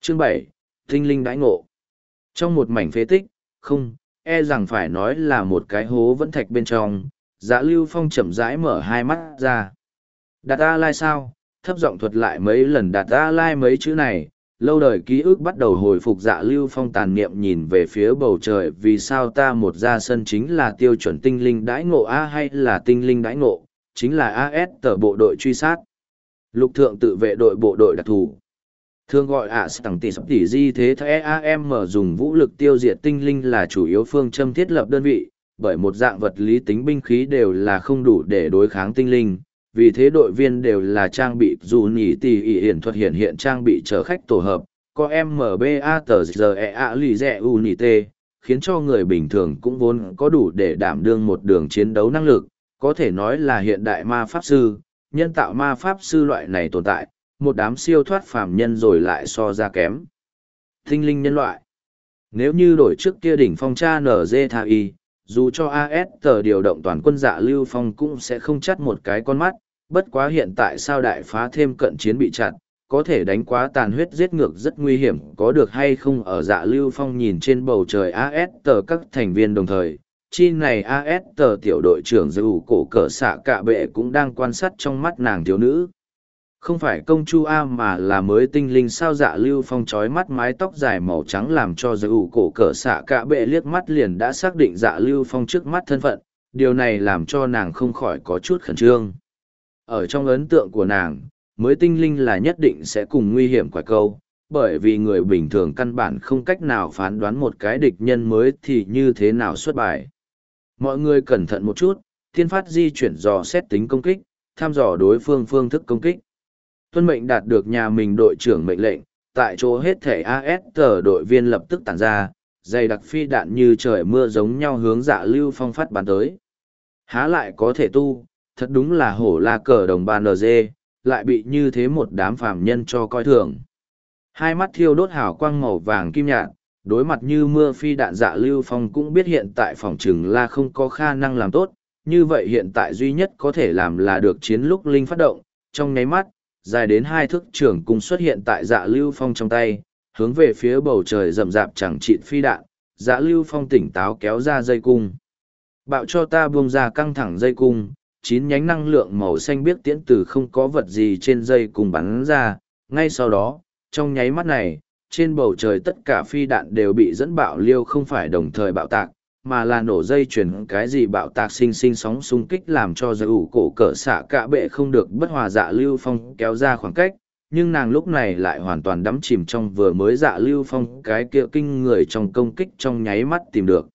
Chương 7, Tinh linh đãi ngộ. Trong một mảnh phế tích, không, e rằng phải nói là một cái hố vẫn thạch bên trong, Dạ Lưu Phong chậm rãi mở hai mắt ra. Đạt A Lai sao? Thấp giọng thuật lại mấy lần Đạt A Lai mấy chữ này, lâu đời ký ức bắt đầu hồi phục. Dạ Lưu Phong tàn niệm nhìn về phía bầu trời, vì sao ta một ra sân chính là tiêu chuẩn tinh linh đãi ngộ A hay là tinh linh đãi ngộ, chính là AS tờ bộ đội truy sát. Lục thượng tự vệ đội bộ đội đặc thù. Thường gọi tầng tỷ sắp tỷ di thế thái AM dùng vũ lực tiêu diệt tinh linh là chủ yếu phương châm thiết lập đơn vị, bởi một dạng vật lý tính binh khí đều là không đủ để đối kháng tinh linh, vì thế đội viên đều là trang bị dù nhỉ tỷ hiển thuật hiện trang bị chở khách tổ hợp, có MBA tờ GEA lì rẻ UNIT, khiến cho người bình thường cũng vốn có đủ để đảm đương một đường chiến đấu năng lực, có thể nói là hiện đại ma pháp sư, nhân tạo ma pháp sư loại này tồn tại, một đám siêu thoát phàm nhân rồi lại so ra kém. Tinh linh nhân loại. Nếu như đổi trước kia đỉnh phong cha NG Tha Y, dù cho AS tờ điều động toàn quân Dạ Lưu Phong cũng sẽ không chắt một cái con mắt, bất quá hiện tại sao đại phá thêm cận chiến bị chặt, có thể đánh quá tàn huyết giết ngược rất nguy hiểm, có được hay không ở Dạ Lưu Phong nhìn trên bầu trời AS tờ các thành viên đồng thời. Chi này AS tờ tiểu đội trưởng giữ cổ cỡ xạ cạ bệ cũng đang quan sát trong mắt nàng thiếu nữ. Không phải công chu A mà là mới tinh linh sao. Dạ Lưu Phong trói mắt mái tóc dài màu trắng làm cho giữ cổ cỡ xạ cạ bệ liếc mắt liền đã xác định Dạ Lưu Phong trước mắt thân phận, điều này làm cho nàng không khỏi có chút khẩn trương. Ở trong ấn tượng của nàng, mới tinh linh là nhất định sẽ cùng nguy hiểm quả câu, bởi vì người bình thường căn bản không cách nào phán đoán một cái địch nhân mới thì như thế nào xuất bài. Mọi người cẩn thận một chút, thiên phát di chuyển dò xét tính công kích, thăm dò đối phương phương thức công kích. Tuân mệnh đạt được nhà mình đội trưởng mệnh lệnh, tại chỗ hết thể AS tờ đội viên lập tức tản ra, dày đặc phi đạn như trời mưa giống nhau hướng Dạ Lưu Phong phát bắn tới. Há lại có thể tu, thật đúng là hổ la cờ đồng ban NG, lại bị như thế một đám phàm nhân cho coi thường. Hai mắt thiêu đốt hào quang màu vàng kim nhạt, đối mặt như mưa phi đạn Dạ Lưu Phong cũng biết hiện tại phòng trừng là không có khả năng làm tốt, như vậy hiện tại duy nhất có thể làm là được chiến lúc linh phát động, trong nháy mắt, dài đến 2 thước trường cung xuất hiện tại Dạ Lưu Phong trong tay, hướng về phía bầu trời rậm rạp chẳng chịt phi đạn, Dạ Lưu Phong tỉnh táo kéo ra dây cung. Bạo cho ta buông ra căng thẳng dây cung, 9 nhánh năng lượng màu xanh biếc tiễn từ không có vật gì trên dây cung bắn ra, ngay sau đó, trong nháy mắt này, trên bầu trời tất cả phi đạn đều bị dẫn bạo liêu, không phải đồng thời bạo tạc, mà là nổ dây chuyển cái gì bạo tạc sinh sinh sóng xung kích làm cho giới ủ cổ cỡ xạ cạ bệ không được bất hòa. Dạ Lưu Phong kéo ra khoảng cách, nhưng nàng lúc này lại hoàn toàn đắm chìm trong vừa mới Dạ Lưu Phong cái kia kinh người trong công kích, trong nháy mắt tìm được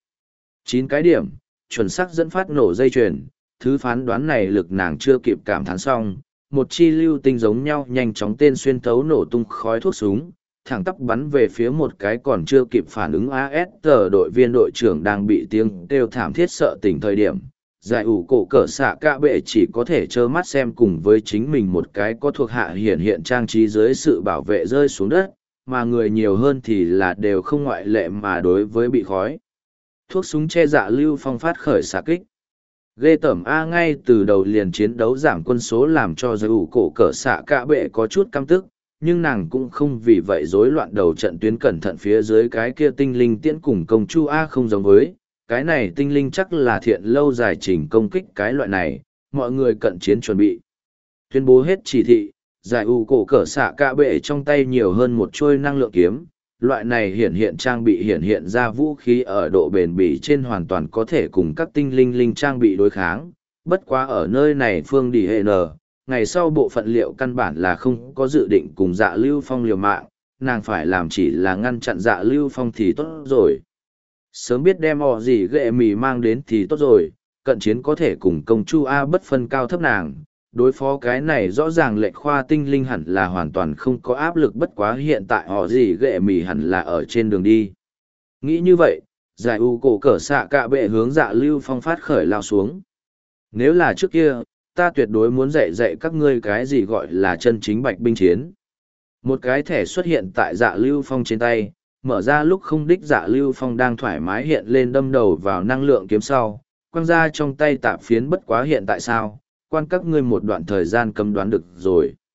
9 cái điểm, chuẩn xác dẫn phát nổ dây chuyền. Thứ phán đoán này lực nàng chưa kịp cảm thán xong, một chi lưu tinh giống nhau nhanh chóng tên xuyên thấu nổ tung khói thuốc súng, thẳng tắp bắn về phía một cái còn chưa kịp phản ứng AS tờ đội viên đội trưởng đang bị tiếng kêu thảm thiết sợ tỉnh thời điểm. Giải ủ cổ cỡ xạ cạ bệ chỉ có thể trơ mắt xem cùng với chính mình một cái có thuộc hạ hiện trang trí dưới sự bảo vệ rơi xuống đất, mà người nhiều hơn thì là đều không ngoại lệ mà đối với bị khói thuốc súng che Dạ Lưu Phong phát khởi xạ kích. Ghê tởm A, ngay từ đầu liền chiến đấu giảm quân số làm cho giới ủ cổ cỡ xạ cạ bệ có chút căm tức, nhưng nàng cũng không vì vậy rối loạn đầu trận tuyến, cẩn thận phía dưới cái kia tinh linh tiễn cùng công chu A không giống với, cái này tinh linh chắc là thiện lâu dài trình công kích cái loại này, mọi người cận chiến chuẩn bị. Tuyên bố hết chỉ thị, giải ủ cổ cỡ xạ cạ bệ trong tay nhiều hơn một trôi năng lượng kiếm, loại này hiện trang bị hiện ra vũ khí ở độ bền bỉ trên hoàn toàn có thể cùng các tinh linh trang bị đối kháng, bất quá ở nơi này Phương Đi Hệ N, ngày sau bộ phận liệu căn bản là không có dự định cùng Dạ Lưu Phong liều mạng, nàng phải làm chỉ là ngăn chặn Dạ Lưu Phong thì tốt rồi. Sớm biết đem gì ghệ mì mang đến thì tốt rồi, cận chiến có thể cùng công chu A bất phân cao thấp nàng. Đối phó cái này rõ ràng lệnh khoa tinh linh hẳn là hoàn toàn không có áp lực, bất quá hiện tại gì ghệ mì hẳn là ở trên đường đi. Nghĩ như vậy, giải u cổ cỡ xạ cạ bệ hướng Dạ Lưu Phong phát khởi lao xuống. Nếu là trước kia, ta tuyệt đối muốn dạy các ngươi cái gì gọi là chân chính bạch binh chiến. Một cái thẻ xuất hiện tại Dạ Lưu Phong trên tay, mở ra lúc không đích. Dạ Lưu Phong đang thoải mái hiện lên đâm đầu vào năng lượng kiếm sau, quăng ra trong tay tạp phiến. Bất quá hiện tại sao, quan các ngươi một đoạn thời gian cấm đoán được rồi.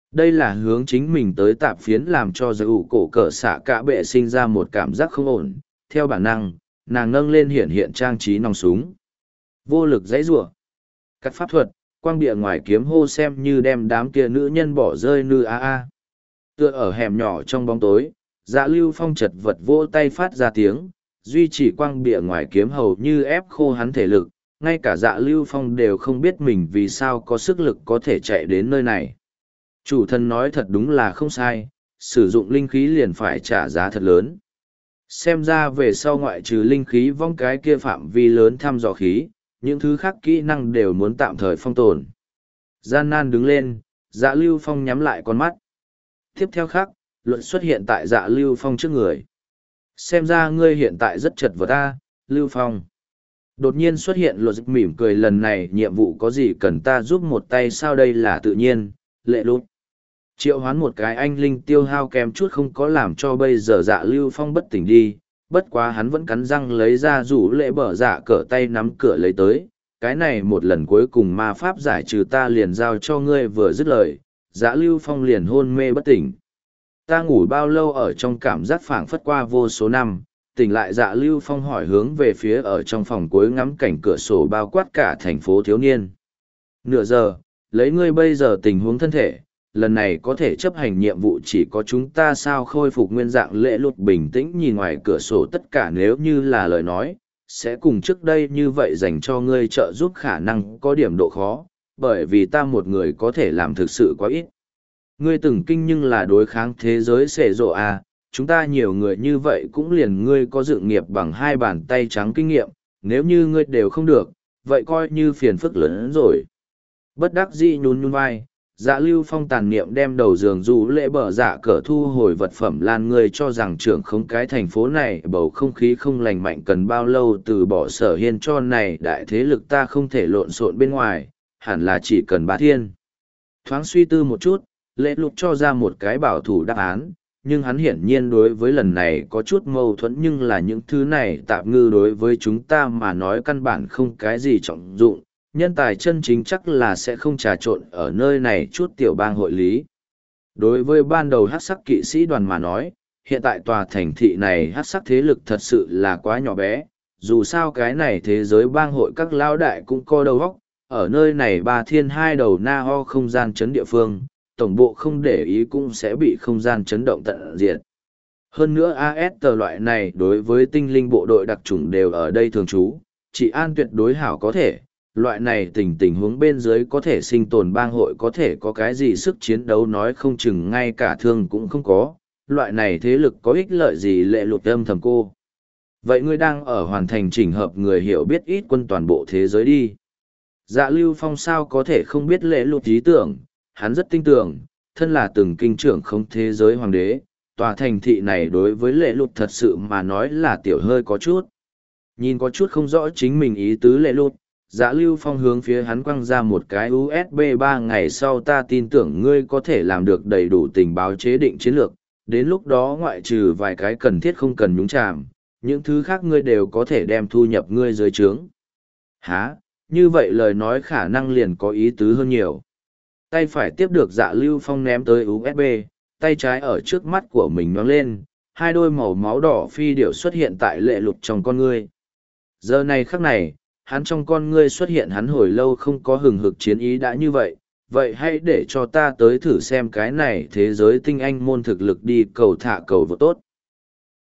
Đây là hướng chính mình tới tạp phiến làm cho giải ủ cổ cỡ xạ cả bệ sinh ra một cảm giác không ổn. Theo bản năng, nàng nâng lên hiện trang trí nòng súng. Vô lực dãy rủa. Các pháp thuật, quang bịa ngoài kiếm hô xem như đem đám kia nữ nhân bỏ rơi nư a. Tựa ở hẻm nhỏ trong bóng tối, Dạ Lưu Phong chật vật vỗ tay phát ra tiếng, duy trì quang bịa ngoài kiếm hầu như ép khô hắn thể lực, ngay cả Dạ Lưu Phong đều không biết mình vì sao có sức lực có thể chạy đến nơi này. Chủ thân nói thật đúng là không sai, sử dụng linh khí liền phải trả giá thật lớn. Xem ra về sau ngoại trừ linh khí vong cái kia phạm vi lớn thăm dò khí, những thứ khác kỹ năng đều muốn tạm thời phong tồn. Gian nan đứng lên, Dạ Lưu Phong nhắm lại con mắt. Tiếp theo khác, luận xuất hiện tại Dạ Lưu Phong trước người. Xem ra ngươi hiện tại rất chật vật ta, Lưu Phong. Đột nhiên xuất hiện luật mỉm cười, lần này nhiệm vụ có gì cần ta giúp một tay sao? Đây là tự nhiên, lệ lút. Triệu hoán một cái anh linh tiêu hao kém chút không có làm cho bây giờ Dạ Lưu Phong bất tỉnh đi, bất quá hắn vẫn cắn răng lấy ra rủ lệ bở dạ cỡ tay nắm cửa lấy tới. Cái này một lần cuối cùng ma pháp giải trừ ta liền giao cho ngươi. Vừa dứt lời, Dạ Lưu Phong liền hôn mê bất tỉnh. Ta ngủ bao lâu ở trong cảm giác phảng phất qua vô số năm, tỉnh lại Dạ Lưu Phong hỏi hướng về phía ở trong phòng cuối ngắm cảnh cửa sổ bao quát cả thành phố thiếu niên. Nửa giờ, lấy ngươi bây giờ tình huống thân thể, lần này có thể chấp hành nhiệm vụ chỉ có chúng ta sao? Khôi phục nguyên dạng lệ lụt bình tĩnh nhìn ngoài cửa sổ, tất cả nếu như là lời nói, sẽ cùng trước đây như vậy dành cho ngươi trợ giúp khả năng có điểm độ khó, bởi vì ta một người có thể làm thực sự quá ít. Ngươi từng kinh nhưng là đối kháng thế giới xệ rộ à, chúng ta nhiều người như vậy cũng liền ngươi có dự nghiệp bằng hai bàn tay trắng kinh nghiệm, nếu như ngươi đều không được, vậy coi như phiền phức lớn hơn rồi. Bất đắc dĩ nhún nhún vai, Dạ Lưu Phong tàn niệm đem đầu giường rủ lệ bở dạ cỡ thu hồi vật phẩm lan. Ngươi cho rằng trưởng không cái thành phố này bầu không khí không lành mạnh cần bao lâu? Từ bỏ Sở Hiên cho này đại thế lực ta không thể lộn xộn bên ngoài, hẳn là chỉ cần 3 thiên. Thoáng suy tư một chút, lệ lục cho ra một cái bảo thủ đáp án, nhưng hắn hiển nhiên đối với lần này có chút mâu thuẫn. Nhưng là những thứ này tạp ngư đối với chúng ta mà nói căn bản không cái gì trọng dụng, nhân tài chân chính chắc là sẽ không trà trộn ở nơi này chút tiểu bang hội lý. Đối với ban đầu hắc sắc kỵ sĩ đoàn mà nói, hiện tại tòa thành thị này hắc sắc thế lực thật sự là quá nhỏ bé, dù sao cái này thế giới bang hội các lão đại cũng có đầu óc, ở nơi này 3 thiên 2 đầu na ho không gian chấn địa phương, tổng bộ không để ý cũng sẽ bị không gian chấn động tận diệt. Hơn nữa AS tờ loại này đối với tinh linh bộ đội đặc chủng đều ở đây thường trú, chỉ an tuyệt đối hảo có thể, loại này tình huống bên dưới có thể sinh tồn bang hội có thể có cái gì sức chiến đấu nói không chừng ngay cả thương cũng không có, loại này thế lực có ích lợi gì? Lệ lụt âm thầm cô. Vậy ngươi đang ở hoàn thành chỉnh hợp người hiểu biết ít quân toàn bộ thế giới đi. Dạ Lưu Phong sao có thể không biết lệ lụt ý tưởng, hắn rất tin tưởng, thân là từng kinh trưởng không thế giới hoàng đế, tòa thành thị này đối với lệ lụt thật sự mà nói là tiểu hơi có chút. Nhìn có chút không rõ chính mình ý tứ lệ lụt, Dạ Lưu Phong hướng phía hắn quăng ra một cái USB. 3 ngày sau ta tin tưởng ngươi có thể làm được đầy đủ tình báo chế định chiến lược, đến lúc đó ngoại trừ vài cái cần thiết không cần nhúng chàm, những thứ khác ngươi đều có thể đem thu nhập ngươi dưới trướng. Hả? Như vậy lời nói khả năng liền có ý tứ hơn nhiều. Tay phải tiếp được Dạ Lưu Phong ném tới USB, tay trái ở trước mắt của mình nhoáng lên, hai đôi màu máu đỏ phi điểu xuất hiện tại lệ lục trong con ngươi. Giờ này khắc này, hắn trong con ngươi xuất hiện hắn hồi lâu không có hừng hực chiến ý đã như vậy, vậy hãy để cho ta tới thử xem cái này thế giới tinh anh môn thực lực đi cầu thả cầu vô tốt.